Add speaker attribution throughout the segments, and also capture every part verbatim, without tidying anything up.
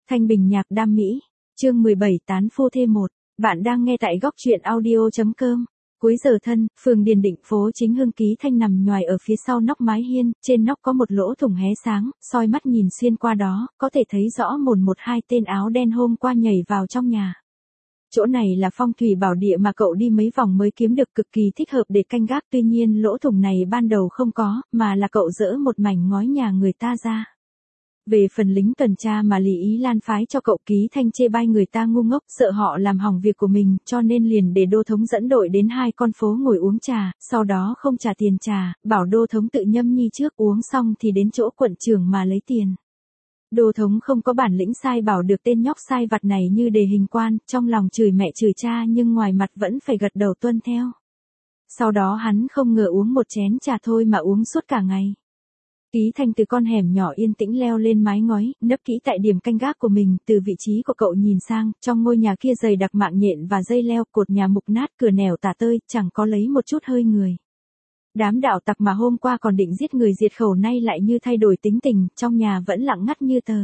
Speaker 1: Thanh Bình nhạc đam mỹ. Chương mười bảy tán phu thê một. Bạn đang nghe tại góc truyện audio.com. Cuối giờ thân, phường Điền Định phố Chính Hưng. Ký Thanh nằm nhoài ở phía sau nóc mái hiên, trên nóc có một lỗ thủng hé sáng, soi mắt nhìn xuyên qua đó, có thể thấy rõ mồn một hai tên áo đen hôm qua nhảy vào trong nhà. Chỗ này là phong thủy bảo địa mà cậu đi mấy vòng mới kiếm được, cực kỳ thích hợp để canh gác, tuy nhiên lỗ thủng này ban đầu không có, mà là cậu dỡ một mảnh ngói nhà người ta ra. Về phần lính tuần tra mà Lý Ý Lan phái cho cậu, Ký Thanh chê bai người ta ngu ngốc, sợ họ làm hỏng việc của mình, cho nên liền để Đô Thống dẫn đội đến hai con phố ngồi uống trà, sau đó không trả tiền trà, bảo Đô Thống tự nhâm nhi trước, uống xong thì đến chỗ quận trưởng mà lấy tiền. Đô Thống không có bản lĩnh sai bảo được tên nhóc sai vặt này như đề hình quan, trong lòng chửi mẹ chửi cha nhưng ngoài mặt vẫn phải gật đầu tuân theo. Sau đó hắn không ngờ uống một chén trà thôi mà uống suốt cả ngày. Ký Thanh từ con hẻm nhỏ yên tĩnh leo lên mái ngói, nấp kỹ tại điểm canh gác của mình, từ vị trí của cậu nhìn sang, trong ngôi nhà kia dày đặc mạng nhện và dây leo, cột nhà mục nát, cửa nẻo tả tơi, chẳng có lấy một chút hơi người. Đám đạo tặc mà hôm qua còn định giết người diệt khẩu nay lại như thay đổi tính tình, trong nhà vẫn lặng ngắt như tờ.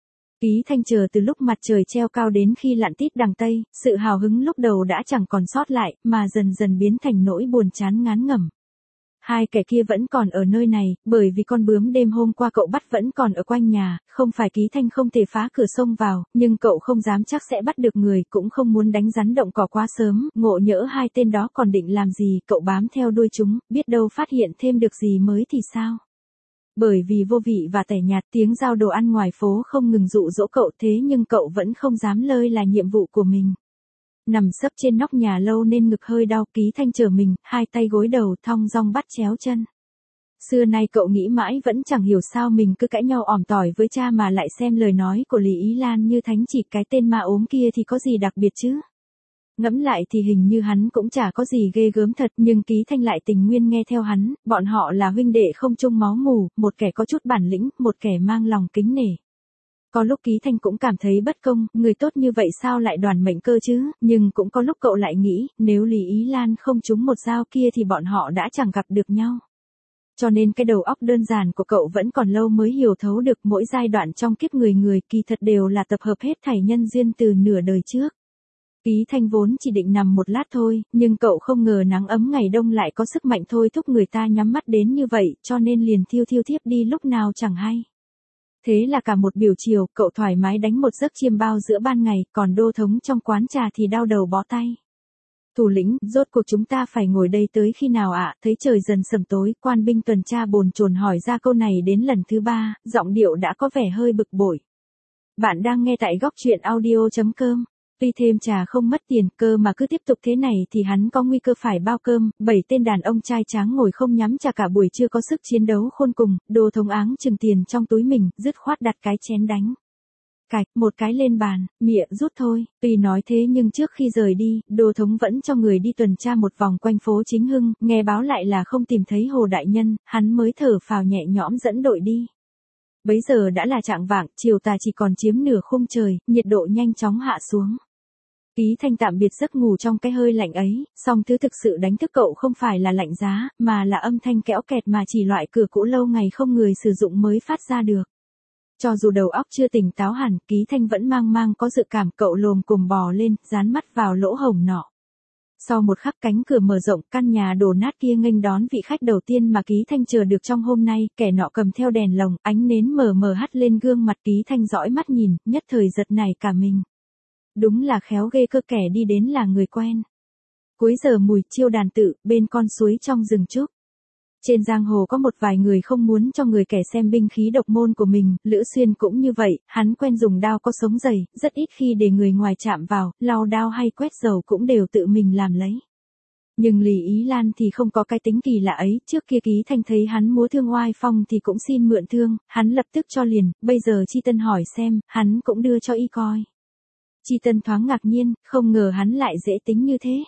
Speaker 1: Ký Thanh chờ từ lúc mặt trời treo cao đến khi lặn tít đằng tây, sự hào hứng lúc đầu đã chẳng còn sót lại, mà dần dần biến thành nỗi buồn chán ngán ngẩm. Hai kẻ kia vẫn còn ở nơi này, bởi vì con bướm đêm hôm qua cậu bắt vẫn còn ở quanh nhà, không phải Ký Thanh không thể phá cửa xông vào, nhưng cậu không dám chắc sẽ bắt được người, cũng không muốn đánh rắn động cỏ quá sớm, ngộ nhỡ hai tên đó còn định làm gì, cậu bám theo đuôi chúng, biết đâu phát hiện thêm được gì mới thì sao. Bởi vì vô vị và tẻ nhạt, tiếng giao đồ ăn ngoài phố không ngừng dụ dỗ cậu, thế nhưng cậu vẫn không dám lơi là nhiệm vụ của mình. Nằm sấp trên nóc nhà lâu nên ngực hơi đau, Ký Thanh trở mình, hai tay gối đầu, thong dong bắt chéo chân. Xưa nay cậu nghĩ mãi vẫn chẳng hiểu sao mình cứ cãi nhau ỏm tỏi với cha mà lại xem lời nói của Lý Ý Lan như thánh chỉ, cái tên ma ốm kia thì có gì đặc biệt chứ. Ngẫm lại thì hình như hắn cũng chả có gì ghê gớm thật, nhưng Ký Thanh lại tình nguyên nghe theo hắn, bọn họ là huynh đệ không chung máu mủ, một kẻ có chút bản lĩnh, một kẻ mang lòng kính nể. Có lúc Ký Thanh cũng cảm thấy bất công, người tốt như vậy sao lại đoàn mệnh cơ chứ, nhưng cũng có lúc cậu lại nghĩ, nếu Lý Ý Lan không trúng một dao kia thì bọn họ đã chẳng gặp được nhau. Cho nên cái đầu óc đơn giản của cậu vẫn còn lâu mới hiểu thấu được mỗi giai đoạn trong kiếp người người kỳ thật đều là tập hợp hết thảy nhân duyên từ nửa đời trước. Ký Thanh vốn chỉ định nằm một lát thôi, nhưng cậu không ngờ nắng ấm ngày đông lại có sức mạnh thôi thúc người ta nhắm mắt đến như vậy, cho nên liền thiêu thiêu thiếp đi lúc nào chẳng hay. Thế là cả một buổi chiều, cậu thoải mái đánh một giấc chiêm bao giữa ban ngày, còn Đô Thống trong quán trà thì đau đầu bó tay. Thủ lĩnh, rốt cuộc chúng ta phải ngồi đây tới khi nào ạ? Thấy trời dần sầm tối, quan binh tuần tra bồn chồn hỏi ra câu này đến lần thứ ba, giọng điệu đã có vẻ hơi bực bội. Bạn đang nghe tại góc truyện audio.com. Tuy thêm trà không mất tiền, cơ mà cứ tiếp tục thế này thì hắn có nguy cơ phải bao cơm. Bảy tên đàn ông trai tráng ngồi không nhắm trà cả buổi chưa có sức chiến đấu khôn cùng, Đô Thống áng chừng tiền trong túi mình, dứt khoát đặt cái chén đánh. Cạch, một cái lên bàn, mịa rút thôi. Tuy nói thế nhưng trước khi rời đi, Đô Thống vẫn cho người đi tuần tra một vòng quanh phố Chính Hưng, nghe báo lại là không tìm thấy Hồ đại nhân, hắn mới thở phào nhẹ nhõm dẫn đội đi. Bấy giờ đã là chạng vạng, chiều tà chỉ còn chiếm nửa khung trời, nhiệt độ nhanh chóng hạ xuống. Ký Thanh tạm biệt giấc ngủ trong cái hơi lạnh ấy, song thứ thực sự đánh thức cậu không phải là lạnh giá, mà là âm thanh kéo kẹt mà chỉ loại cửa cũ lâu ngày không người sử dụng mới phát ra được. Cho dù đầu óc chưa tỉnh táo hẳn, Ký Thanh vẫn mang mang có dự cảm, cậu lồm cồm bò lên, dán mắt vào lỗ hổng nọ. Sau một khắc cánh cửa mở rộng, căn nhà đổ nát kia nghênh đón vị khách đầu tiên mà Ký Thanh chờ được trong hôm nay, kẻ nọ cầm theo đèn lồng, ánh nến mờ mờ hắt lên gương mặt Ký Thanh dõi mắt nhìn, nhất thời giật nảy cả mình. Đúng là khéo ghê cơ, kẻ đi đến là người quen. Cuối giờ mùi chiêu đàn tự, bên con suối trong rừng trúc. Trên giang hồ có một vài người không muốn cho người kẻ xem binh khí độc môn của mình, Lữ Xuyên cũng như vậy, hắn quen dùng đao có sống dày, rất ít khi để người ngoài chạm vào, lau đao hay quét dầu cũng đều tự mình làm lấy. Nhưng Lý Ý Lan thì không có cái tính kỳ lạ ấy, trước kia Ký Thanh thấy hắn múa thương oai phong thì cũng xin mượn thương, hắn lập tức cho liền, bây giờ Chi Tân hỏi xem, hắn cũng đưa cho y coi. Chi Tân thoáng ngạc nhiên, không ngờ hắn lại dễ tính như thế.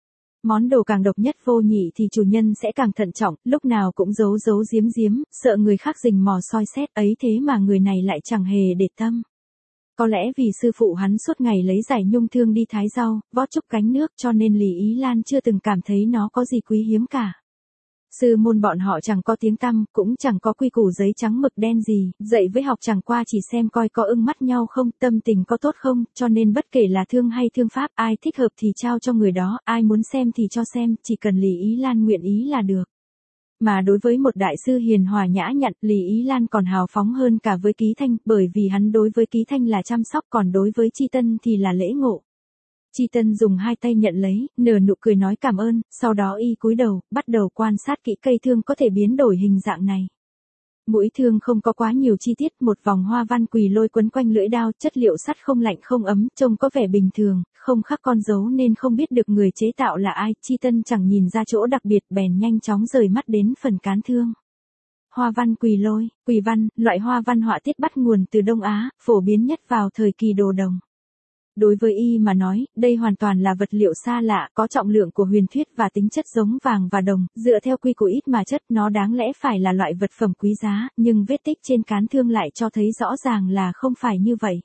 Speaker 1: Món đồ càng độc nhất vô nhị thì chủ nhân sẽ càng thận trọng, lúc nào cũng giấu giấu giếm giếm, sợ người khác rình mò soi xét ấy, thế mà người này lại chẳng hề để tâm. Có lẽ vì sư phụ hắn suốt ngày lấy giải nhung thương đi thái rau, vót chúc cánh nước cho nên Lý Ý Lan chưa từng cảm thấy nó có gì quý hiếm cả. Sư môn bọn họ chẳng có tiếng tăm, cũng chẳng có quy củ giấy trắng mực đen gì, dạy với học chẳng qua chỉ xem coi có ưng mắt nhau không, tâm tình có tốt không, cho nên bất kể là thương hay thương pháp, ai thích hợp thì trao cho người đó, ai muốn xem thì cho xem, chỉ cần Lý Ý Lan nguyện ý là được. Mà đối với một đại sư hiền hòa nhã nhặn, Lý Ý Lan còn hào phóng hơn cả với Ký Thanh, bởi vì hắn đối với Ký Thanh là chăm sóc, còn đối với Chi Tân thì là lễ ngộ. Chi Tân dùng hai tay nhận lấy, nở nụ cười nói cảm ơn, sau đó y cúi đầu, bắt đầu quan sát kỹ cây thương có thể biến đổi hình dạng này. Mũi thương không có quá nhiều chi tiết, một vòng hoa văn quỳ lôi quấn quanh lưỡi đao, chất liệu sắt không lạnh không ấm, trông có vẻ bình thường, không khắc con dấu nên không biết được người chế tạo là ai. Chi Tân chẳng nhìn ra chỗ đặc biệt, bèn nhanh chóng rời mắt đến phần cán thương. Hoa văn quỳ lôi, quỳ văn, loại hoa văn họa tiết bắt nguồn từ Đông Á, phổ biến nhất vào thời kỳ đồ đồng. Đối với y mà nói, đây hoàn toàn là vật liệu xa lạ, có trọng lượng của huyền thuyết và tính chất giống vàng và đồng, dựa theo quy củ ít mà chất, nó đáng lẽ phải là loại vật phẩm quý giá, nhưng vết tích trên cán thương lại cho thấy rõ ràng là không phải như vậy.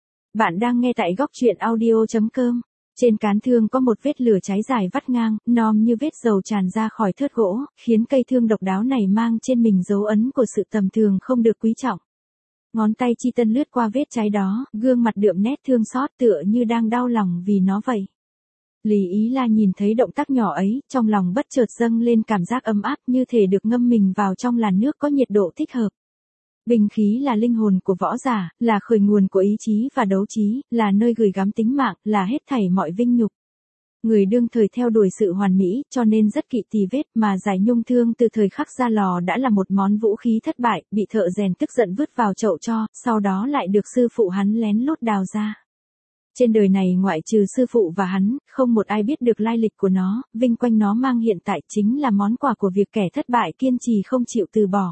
Speaker 1: Bạn đang nghe tại góc truyện audio chấm com. Trên cán thương có một vết lửa cháy dài vắt ngang, nom như vết dầu tràn ra khỏi thớt gỗ, khiến cây thương độc đáo này mang trên mình dấu ấn của sự tầm thường không được quý trọng. Ngón tay Chi Tân lướt qua vết cháy đó, gương mặt đượm nét thương xót tựa như đang đau lòng vì nó vậy. Lý Ý La nhìn thấy động tác nhỏ ấy, trong lòng bất chợt dâng lên cảm giác ấm áp như thể được ngâm mình vào trong làn nước có nhiệt độ thích hợp. Binh khí là linh hồn của võ giả, là khởi nguồn của ý chí và đấu trí, là nơi gửi gắm tính mạng, là hết thảy mọi vinh nhục. Người đương thời theo đuổi sự hoàn mỹ, cho nên rất kỵ tì vết, mà giải nhung thương từ thời khắc ra lò đã là một món vũ khí thất bại, bị thợ rèn tức giận vứt vào chậu tro, sau đó lại được sư phụ hắn lén lút đào ra. Trên đời này ngoại trừ sư phụ và hắn, không một ai biết được lai lịch của nó, vinh quanh nó mang hiện tại chính là món quà của việc kẻ thất bại kiên trì không chịu từ bỏ.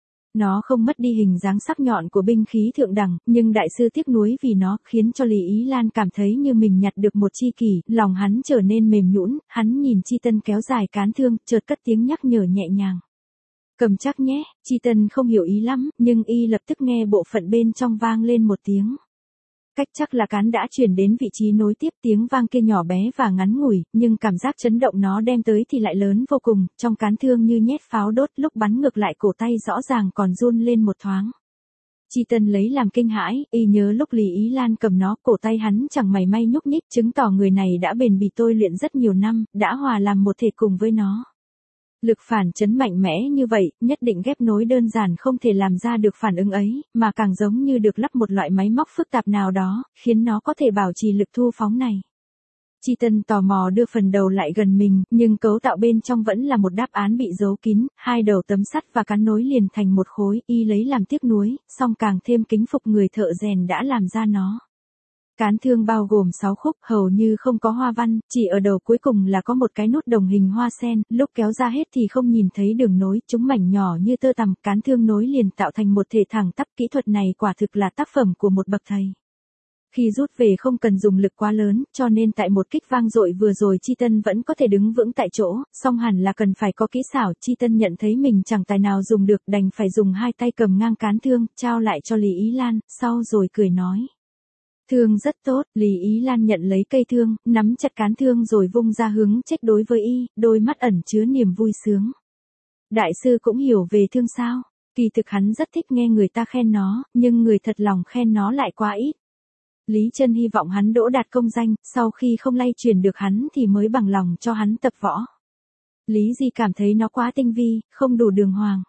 Speaker 1: Nó không mất đi hình dáng sắc nhọn của binh khí thượng đẳng, nhưng đại sư tiếc nuối vì nó, khiến cho Lý Ý Lan cảm thấy như mình nhặt được một chi kỷ, lòng hắn trở nên mềm nhũn, hắn nhìn Chi Tân kéo dài cán thương, chợt cất tiếng nhắc nhở nhẹ nhàng. Cầm chắc nhé. Chi Tân không hiểu ý lắm, nhưng y lập tức nghe bộ phận bên trong vang lên một tiếng. Cách chắc là cán đã chuyển đến vị trí nối tiếp, tiếng vang kia nhỏ bé và ngắn ngủi, nhưng cảm giác chấn động nó đem tới thì lại lớn vô cùng, trong cán thương như nhét pháo đốt, lúc bắn ngược lại cổ tay rõ ràng còn run lên một thoáng. Chi Tân lấy làm kinh hãi, y nhớ lúc Lý Ý Lan cầm nó, cổ tay hắn chẳng mảy may nhúc nhích, chứng tỏ người này đã bền bỉ tôi luyện rất nhiều năm, đã hòa làm một thể cùng với nó. Lực phản chấn mạnh mẽ như vậy, nhất định ghép nối đơn giản không thể làm ra được phản ứng ấy, mà càng giống như được lắp một loại máy móc phức tạp nào đó, khiến nó có thể bảo trì lực thu phóng này. Chi Tân tò mò đưa phần đầu lại gần mình, nhưng cấu tạo bên trong vẫn là một đáp án bị giấu kín, hai đầu tấm sắt và cán nối liền thành một khối, y lấy làm tiếc nuối, song càng thêm kính phục người thợ rèn đã làm ra nó. Cán thương bao gồm sáu khúc, hầu như không có hoa văn, chỉ ở đầu cuối cùng là có một cái nút đồng hình hoa sen, lúc kéo ra hết thì không nhìn thấy đường nối, chúng mảnh nhỏ như tơ tằm, cán thương nối liền tạo thành một thể thẳng tắp, kỹ thuật này quả thực là tác phẩm của một bậc thầy. Khi rút về không cần dùng lực quá lớn, cho nên tại một kích vang dội vừa rồi Chi Tân vẫn có thể đứng vững tại chỗ, song hẳn là cần phải có kỹ xảo. Chi Tân nhận thấy mình chẳng tài nào dùng được, đành phải dùng hai tay cầm ngang cán thương, trao lại cho Lý Ý Lan, sau rồi cười nói. Thương rất tốt. Lý Ý Lan nhận lấy cây thương, nắm chặt cán thương rồi vung ra hướng trách đối với y, đôi mắt ẩn chứa niềm vui sướng. Đại sư cũng hiểu về thương sao? Kỳ thực hắn rất thích nghe người ta khen nó, nhưng người thật lòng khen nó lại quá ít. Lý Trân hy vọng hắn đỗ đạt công danh, sau khi không lay truyền được hắn thì mới bằng lòng cho hắn tập võ. Lý Di cảm thấy nó quá tinh vi, không đủ đường hoàng.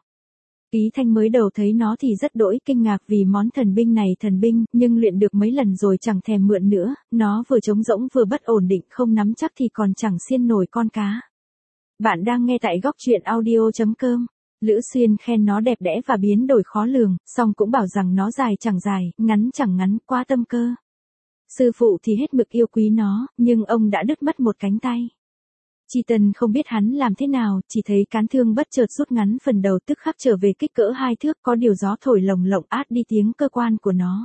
Speaker 1: Ký Thanh mới đầu thấy nó thì rất đỗi kinh ngạc vì món thần binh này thần binh, nhưng luyện được mấy lần rồi chẳng thèm mượn nữa, nó vừa trống rỗng vừa bất ổn định, không nắm chắc thì còn chẳng xiên nổi con cá. Bạn đang nghe tại góc truyện audio chấm com. Lữ Xuyên khen nó đẹp đẽ và biến đổi khó lường, song cũng bảo rằng nó dài chẳng dài, ngắn chẳng ngắn, quá tâm cơ. Sư phụ thì hết mực yêu quý nó, nhưng ông đã đứt mất một cánh tay. Chi Tân không biết hắn làm thế nào, chỉ thấy cán thương bất chợt rút ngắn phần đầu, tức khắc trở về kích cỡ hai thước, có điều gió thổi lồng lộng át đi tiếng cơ quan của nó.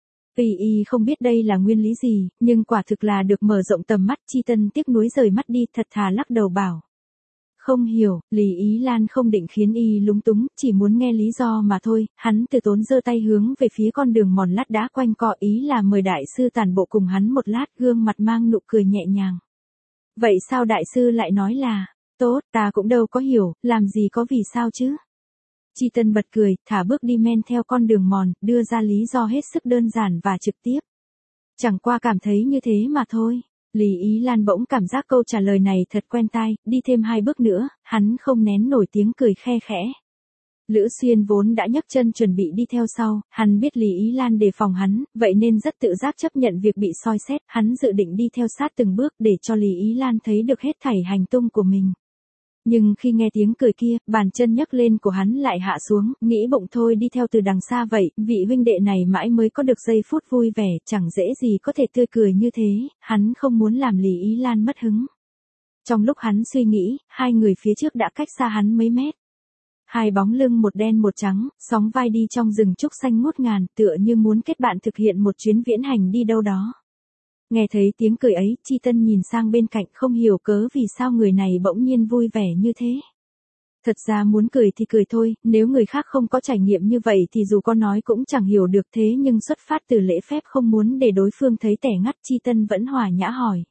Speaker 1: Vì y không biết đây là nguyên lý gì, nhưng quả thực là được mở rộng tầm mắt. Chi Tân tiếc nuối rời mắt đi, thật thà lắc đầu bảo. Không hiểu. Lý Ý Lan không định khiến y lúng túng, chỉ muốn nghe lý do mà thôi. Hắn từ tốn giơ tay hướng về phía con đường mòn lát đá quanh co, ý là mời đại sư tản bộ cùng hắn một lát, gương mặt mang nụ cười nhẹ nhàng. Vậy sao đại sư lại nói là, Tốt, ta cũng đâu có hiểu, làm gì có vì sao chứ. Chi Tân bật cười, thả bước đi men theo con đường mòn, đưa ra lý do hết sức đơn giản và trực tiếp. Chẳng qua cảm thấy như thế mà thôi. Lý Ý Lan bỗng cảm giác câu trả lời này thật quen tai, đi thêm hai bước nữa, hắn không nén nổi tiếng cười khe khẽ. Lữ Xuyên vốn đã nhấc chân chuẩn bị đi theo sau, hắn biết Lý Ý Lan đề phòng hắn, vậy nên rất tự giác chấp nhận việc bị soi xét, hắn dự định đi theo sát từng bước để cho Lý Ý Lan thấy được hết thảy hành tung của mình. Nhưng khi nghe tiếng cười kia, bàn chân nhấc lên của hắn lại hạ xuống, nghĩ bụng thôi đi theo từ đằng xa vậy, vị huynh đệ này mãi mới có được giây phút vui vẻ, chẳng dễ gì có thể tươi cười như thế, hắn không muốn làm Lý Ý Lan mất hứng. Trong lúc hắn suy nghĩ, hai người phía trước đã cách xa hắn mấy mét. Hai bóng lưng một đen một trắng, sóng vai đi trong rừng trúc xanh ngút ngàn, tựa như muốn kết bạn thực hiện một chuyến viễn hành đi đâu đó. Nghe thấy tiếng cười ấy, Chi Tân nhìn sang bên cạnh không hiểu cớ vì sao người này bỗng nhiên vui vẻ như thế. Thật ra muốn cười thì cười thôi, nếu người khác không có trải nghiệm như vậy thì dù có nói cũng chẳng hiểu được thế nhưng xuất phát từ lễ phép không muốn để đối phương thấy tẻ ngắt, Chi Tân vẫn hòa nhã hỏi.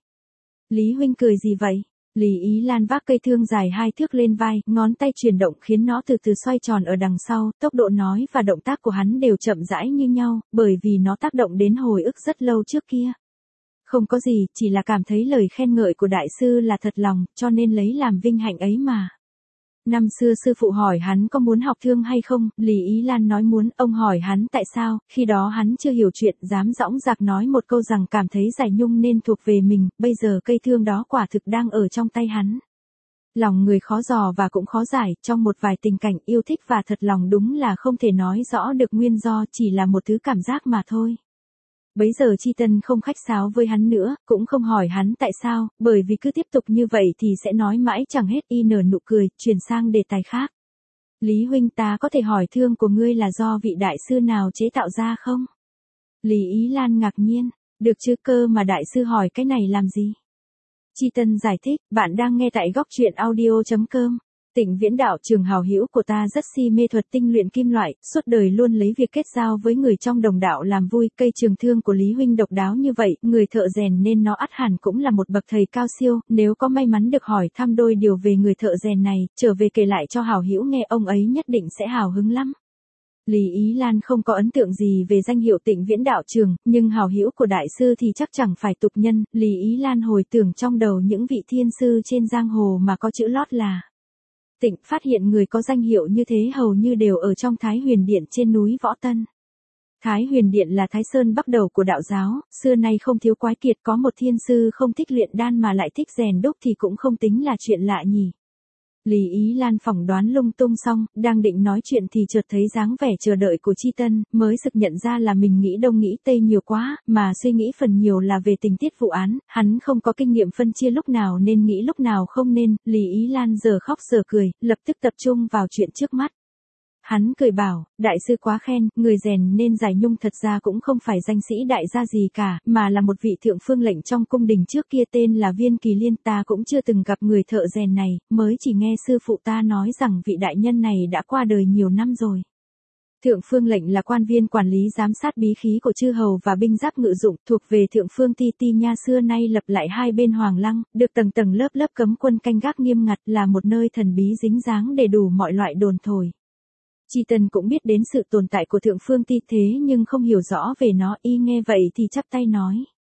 Speaker 1: Lý huynh cười gì vậy? Lý Ý Lan vác cây thương dài hai thước lên vai, ngón tay chuyển động khiến nó từ từ xoay tròn ở đằng sau, tốc độ nói và động tác của hắn đều chậm rãi như nhau, bởi vì nó tác động đến hồi ức rất lâu trước kia. Không có gì, chỉ là cảm thấy lời khen ngợi của đại sư là thật lòng, cho nên lấy làm vinh hạnh ấy mà. Năm xưa sư phụ hỏi hắn có muốn học thương hay không, Lý Ý Lan nói muốn, ông hỏi hắn tại sao, khi đó hắn chưa hiểu chuyện, dám dõng dạc nói một câu rằng cảm thấy giải nhung nên thuộc về mình, bây giờ cây thương đó quả thực đang ở trong tay hắn. Lòng người khó dò và cũng khó giải, trong một vài tình cảnh yêu thích và thật lòng đúng là không thể nói rõ được nguyên do, chỉ là một thứ cảm giác mà thôi. Bấy giờ Chi Tân không khách sáo với hắn nữa, cũng không hỏi hắn tại sao, bởi vì cứ tiếp tục như vậy thì sẽ nói mãi chẳng hết, y nở nụ cười, chuyển sang đề tài khác. Lý huynh, ta có thể hỏi thương của ngươi là do vị đại sư nào chế tạo ra không? Lý Ý Lan ngạc nhiên, được chứ, cơ mà đại sư hỏi cái này làm gì? Chi Tân giải thích, bạn đang nghe tại góc truyện audio chấm com. Tịnh Viễn đạo trường hào hữu của ta rất si mê thuật tinh luyện kim loại, suốt đời luôn lấy việc kết giao với người trong đồng đạo làm vui, cây trường thương của Lý huynh độc đáo như vậy, người thợ rèn nên nó ắt hẳn cũng là một bậc thầy cao siêu, nếu có may mắn được hỏi thăm đôi điều về người thợ rèn này, trở về kể lại cho hào hữu nghe, ông ấy nhất định sẽ hào hứng lắm. Lý Ý Lan không có ấn tượng gì về danh hiệu Tịnh Viễn đạo trường, nhưng hào hữu của đại sư thì chắc chẳng phải tục nhân, Lý Ý Lan hồi tưởng trong đầu những vị thiên sư trên giang hồ mà có chữ lót là Tịnh, phát hiện người có danh hiệu như thế hầu như đều ở trong Thái Huyền Điện trên núi Võ Tân. Thái Huyền Điện là Thái Sơn Bắc đầu của đạo giáo, xưa nay không thiếu quái kiệt, có một thiên sư không thích luyện đan mà lại thích rèn đúc thì cũng không tính là chuyện lạ nhỉ. Lý Ý Lan phỏng đoán lung tung xong, đang định nói chuyện thì chợt thấy dáng vẻ chờ đợi của Chi Tân, mới sực nhận ra là mình nghĩ đông nghĩ tây nhiều quá, mà suy nghĩ phần nhiều là về tình tiết vụ án, hắn không có kinh nghiệm phân chia lúc nào nên nghĩ lúc nào không nên, Lý Ý Lan giờ khóc giờ cười, lập tức tập trung vào chuyện trước mắt. Hắn cười bảo, đại sư quá khen, người rèn nên giải nhung thật ra cũng không phải danh sĩ đại gia gì cả, mà là một vị thượng phương lệnh trong cung đình trước kia tên là Viên Kỳ Liên, ta cũng chưa từng gặp người thợ rèn này, mới chỉ nghe sư phụ ta nói rằng vị đại nhân này đã qua đời nhiều năm rồi. Thượng phương lệnh là quan viên quản lý giám sát bí khí của chư hầu và binh giáp ngự dụng, thuộc về thượng phương Ti Ti Nha, xưa nay lập lại hai bên Hoàng Lăng, được tầng tầng lớp lớp cấm quân canh gác nghiêm ngặt, là một nơi thần bí dính dáng để đủ mọi loại đồn thổi. Chi Tân cũng biết đến sự tồn tại của thượng phương Ti thế nhưng không hiểu rõ về nó, y nghe vậy thì chắp tay nói.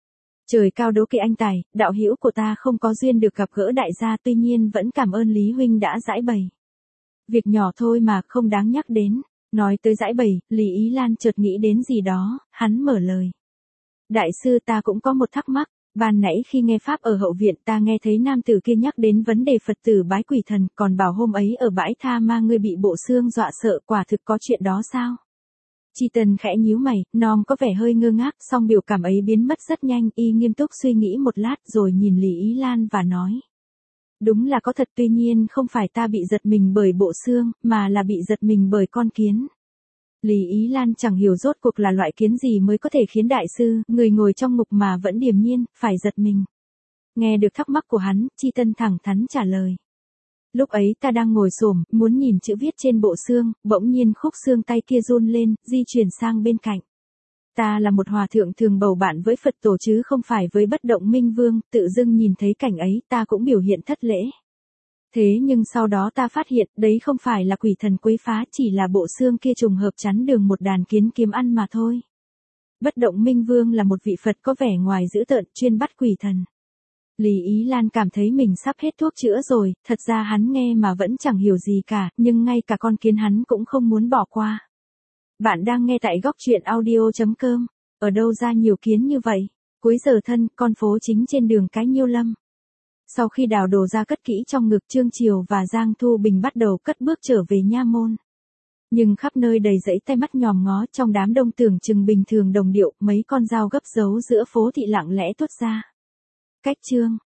Speaker 1: Trời cao đố kỵ anh tài, đạo hữu của ta không có duyên được gặp gỡ đại gia, tuy nhiên vẫn cảm ơn Lý huynh đã giải bày. Việc nhỏ thôi mà, không đáng nhắc đến. Nói tới giải bày, Lý Ý Lan chợt nghĩ đến gì đó, hắn mở lời. Đại sư, ta cũng có một thắc mắc. Ban nãy khi nghe pháp ở hậu viện ta nghe thấy nam tử kia nhắc đến vấn đề Phật tử bái quỷ thần, còn bảo hôm ấy ở bãi tha ma ngươi bị bộ xương dọa sợ, quả thực có chuyện đó sao? Chi Tân khẽ nhíu mày, nom có vẻ hơi ngơ ngác, song biểu cảm ấy biến mất rất nhanh, y nghiêm túc suy nghĩ một lát rồi nhìn Lý Ý Lan và nói. Đúng là có thật, tuy nhiên không phải ta bị giật mình bởi bộ xương, mà là bị giật mình bởi con kiến. Lý Ý Lan chẳng hiểu rốt cuộc là loại kiến gì mới có thể khiến đại sư, người ngồi trong ngục mà vẫn điềm nhiên, phải giật mình. Nghe được thắc mắc của hắn, Chi Tân thẳng thắn trả lời. Lúc ấy ta đang ngồi xổm, muốn nhìn chữ viết trên bộ xương, bỗng nhiên khúc xương tay kia run lên, di chuyển sang bên cạnh. Ta là một hòa thượng thường bầu bạn với Phật tổ chứ không phải với Bất Động Minh Vương, tự dưng nhìn thấy cảnh ấy ta cũng biểu hiện thất lễ. Thế nhưng sau đó ta phát hiện đấy không phải là quỷ thần quấy phá, chỉ là bộ xương kia trùng hợp chắn đường một đàn kiến kiếm ăn mà thôi. Bất động minh vương là một vị Phật có vẻ ngoài dữ tợn, chuyên bắt quỷ thần. Lý Ý Lan cảm thấy mình sắp hết thuốc chữa rồi, thật ra hắn nghe mà vẫn chẳng hiểu gì cả, nhưng ngay cả con kiến hắn cũng không muốn bỏ qua. Bạn đang nghe tại góc truyện audio.com, ở đâu ra nhiều kiến như vậy? Cuối giờ thân, con phố chính trên đường Cái Nhiêu Lâm. Sau khi đào đồ ra cất kỹ trong ngực, Trương Chiều và Giang Thu Bình bắt đầu cất bước trở về nha môn. Nhưng khắp nơi đầy dãy tay mắt nhòm ngó, trong đám đông tưởng chừng bình thường đồng điệu, mấy con dao gấp giấu giữa phố thị lặng lẽ tuốt ra. Cách chương